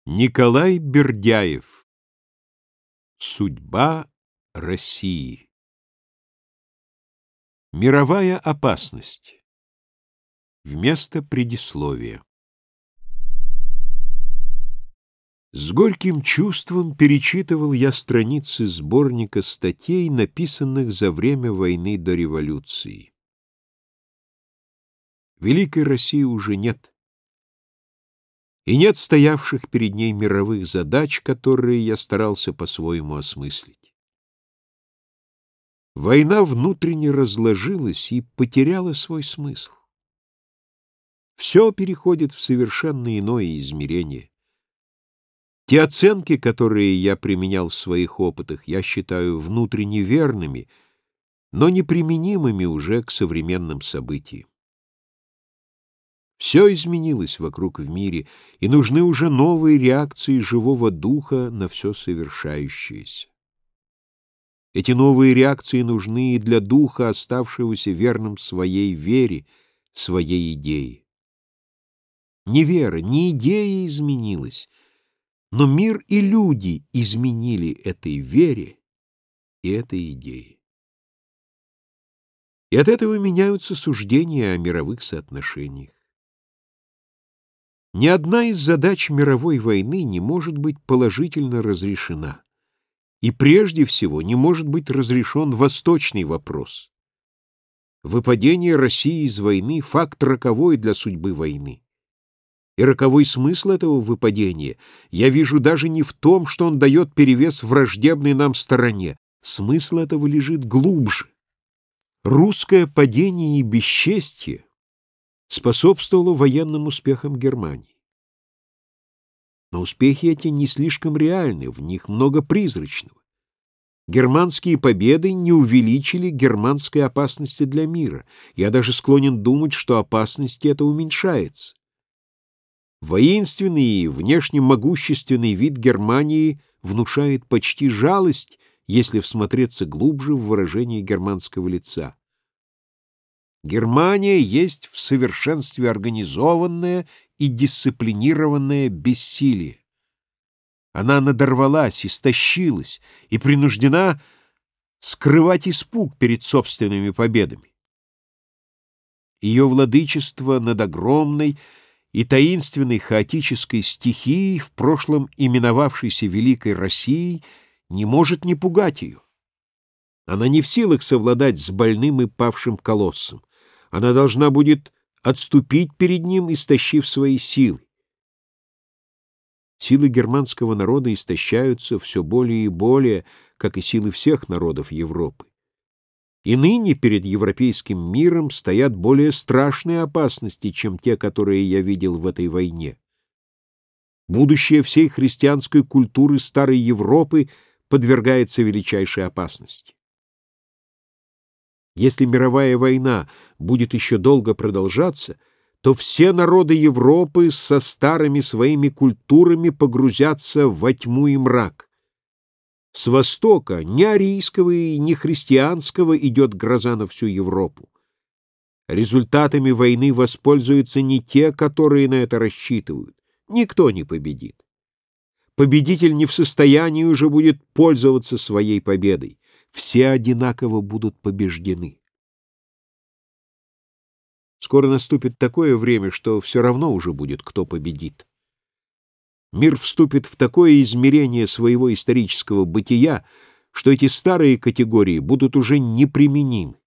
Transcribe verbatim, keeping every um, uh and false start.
Николай Бердяев. Судьба России. Мировая опасность. Вместо предисловия. С горьким чувством перечитывал я страницы сборника статей, написанных за время войны до революции. Великой России уже нет. И нет стоявших перед ней мировых задач, которые я старался по-своему осмыслить. Война внутренне разложилась и потеряла свой смысл. Все переходит в совершенно иное измерение. Те оценки, которые я применял в своих опытах, я считаю внутренне верными, но неприменимыми уже к современным событиям. Все изменилось вокруг в мире, и нужны уже новые реакции живого духа на все совершающееся. Эти новые реакции нужны и для духа, оставшегося верным своей вере, своей идее. Не вера, не идея изменилась, но мир и люди изменили этой вере и этой идее. И от этого меняются суждения о мировых соотношениях. Ни одна из задач мировой войны не может быть положительно разрешена. И прежде всего не может быть разрешен восточный вопрос. Выпадение России из войны — факт роковой для судьбы войны. И роковой смысл этого выпадения я вижу даже не в том, что он дает перевес враждебной нам стороне. Смысл этого лежит глубже. Русское падение и бесчестье способствовало военным успехам Германии. Но успехи эти не слишком реальны, в них много призрачного. Германские победы не увеличили германской опасности для мира. Я даже склонен думать, что опасность эта уменьшается. Воинственный и внешне могущественный вид Германии внушает почти жалость, если всмотреться глубже в выражение германского лица. Германия есть в совершенстве организованное и дисциплинированное бессилие. Она надорвалась, истощилась и принуждена скрывать испуг перед собственными победами. Ее владычество над огромной и таинственной хаотической стихией, в прошлом именовавшейся Великой Россией, не может не пугать ее. Она не в силах совладать с больным и павшим колоссом. Она должна будет отступить перед ним, истощив свои силы. Силы германского народа истощаются все более и более, как и силы всех народов Европы. И ныне перед европейским миром стоят более страшные опасности, чем те, которые я видел в этой войне. Будущее всей христианской культуры старой Европы подвергается величайшей опасности. Если мировая война будет еще долго продолжаться, то все народы Европы со старыми своими культурами погрузятся во тьму и мрак. С востока, ни арийского и ни христианского, идет гроза на всю Европу. Результатами войны воспользуются не те, которые на это рассчитывают. Никто не победит. Победитель не в состоянии уже будет пользоваться своей победой. Все одинаково будут побеждены. Скоро наступит такое время, что все равно уже будет, кто победит. Мир вступит в такое измерение своего исторического бытия, что эти старые категории будут уже неприменимы.